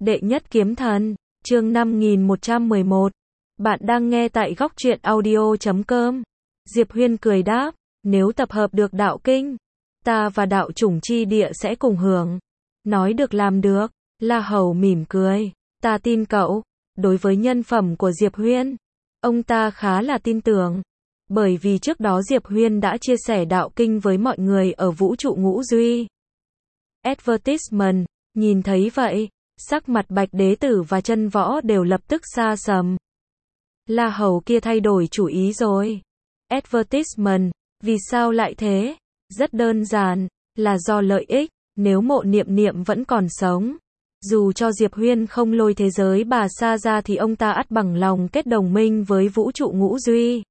Đệ nhất kiếm thần, chương 5111. Bạn đang nghe tại góc truyện audio.com. Diệp Huyên cười đáp, nếu tập hợp được đạo kinh, ta và đạo chủng chi địa sẽ cùng hưởng. Nói được làm được, La Hầu mỉm cười, ta tin cậu. Đối với nhân phẩm của Diệp Huyên, ông ta khá là tin tưởng. Bởi vì trước đó Diệp Huyên đã chia sẻ đạo kinh với mọi người ở vũ trụ ngũ duy. Advertisement, nhìn thấy vậy, sắc mặt Bạch Đế Tử và Chân Võ đều lập tức xa sầm. La Hầu kia thay đổi chủ ý rồi. Advertisement, vì sao lại thế? Rất đơn giản, là do lợi ích. Nếu Mộ Niệm Niệm vẫn còn sống, dù cho Diệp Huyên không lôi thế giới bà xa ra thì ông ta ắt bằng lòng kết đồng minh với vũ trụ ngũ duy.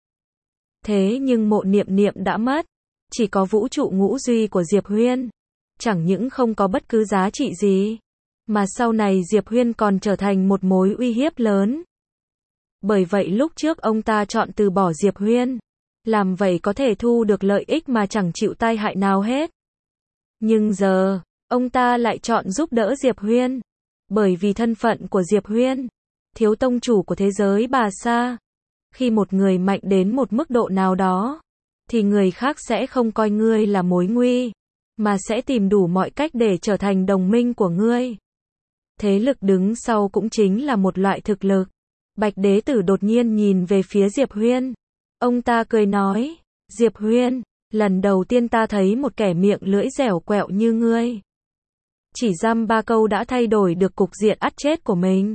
Thế nhưng Mộ Niệm Niệm đã mất, chỉ có vũ trụ ngũ duy của Diệp Huyên. Chẳng những không có bất cứ giá trị gì, mà sau này Diệp Huyên còn trở thành một mối uy hiếp lớn. Bởi vậy lúc trước ông ta chọn từ bỏ Diệp Huyên. Làm vậy có thể thu được lợi ích mà chẳng chịu tai hại nào hết. Nhưng giờ, ông ta lại chọn giúp đỡ Diệp Huyên. Bởi vì thân phận của Diệp Huyên, thiếu tông chủ của thế giới bà sa. Khi một người mạnh đến một mức độ nào đó, thì người khác sẽ không coi ngươi là mối nguy, mà sẽ tìm đủ mọi cách để trở thành đồng minh của ngươi. Thế lực đứng sau cũng chính là một loại thực lực. Bạch Đế Tử đột nhiên nhìn về phía Diệp Huyên. Ông ta cười nói, Diệp Huyên, lần đầu tiên ta thấy một kẻ miệng lưỡi dẻo quẹo như ngươi. Chỉ dăm 3 câu đã thay đổi được cục diện ắt chết của mình.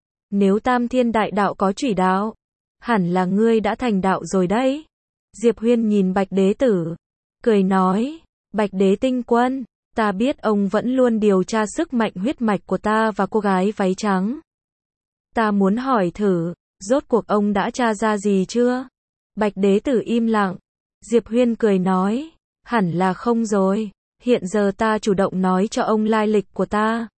Nếu Tam Thiên Đại Đạo có chủy đạo, hẳn là ngươi đã thành đạo rồi đấy. Diệp Huyên nhìn Bạch Đế Tử, cười nói, Bạch Đế Tinh Quân, ta biết ông vẫn luôn điều tra sức mạnh huyết mạch của ta và cô gái váy trắng. Ta muốn hỏi thử, rốt cuộc ông đã tra ra gì chưa? Bạch Đế Tử im lặng. Diệp Huyên cười nói, hẳn là không rồi, hiện giờ ta chủ động nói cho ông lai lịch của ta.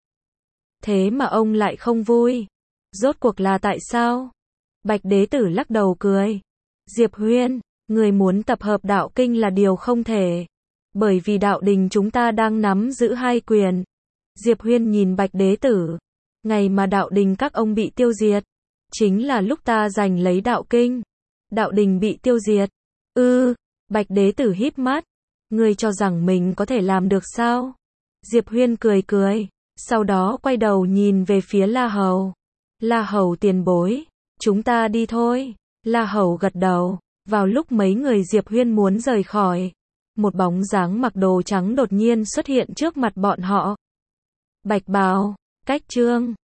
Thế mà ông lại không vui. Rốt cuộc là tại sao? Bạch Đế Tử lắc đầu cười. Diệp Huyên, người muốn tập hợp đạo kinh là điều không thể. Bởi vì đạo đình chúng ta đang nắm giữ hai quyền. Diệp Huyên nhìn Bạch Đế Tử. Ngày mà đạo đình các ông bị tiêu diệt, chính là lúc ta giành lấy đạo kinh. Đạo đình bị tiêu diệt. Bạch Đế Tử híp mắt. Ngươi cho rằng mình có thể làm được sao? Diệp Huyên cười cười. Sau đó quay đầu nhìn về phía La Hầu. La Hầu tiền bối, chúng ta đi thôi. La Hầu gật đầu. Vào lúc mấy người Diệp Huyên muốn rời khỏi, một bóng dáng mặc đồ trắng đột nhiên xuất hiện trước mặt bọn họ. Bạch bào, cách trương.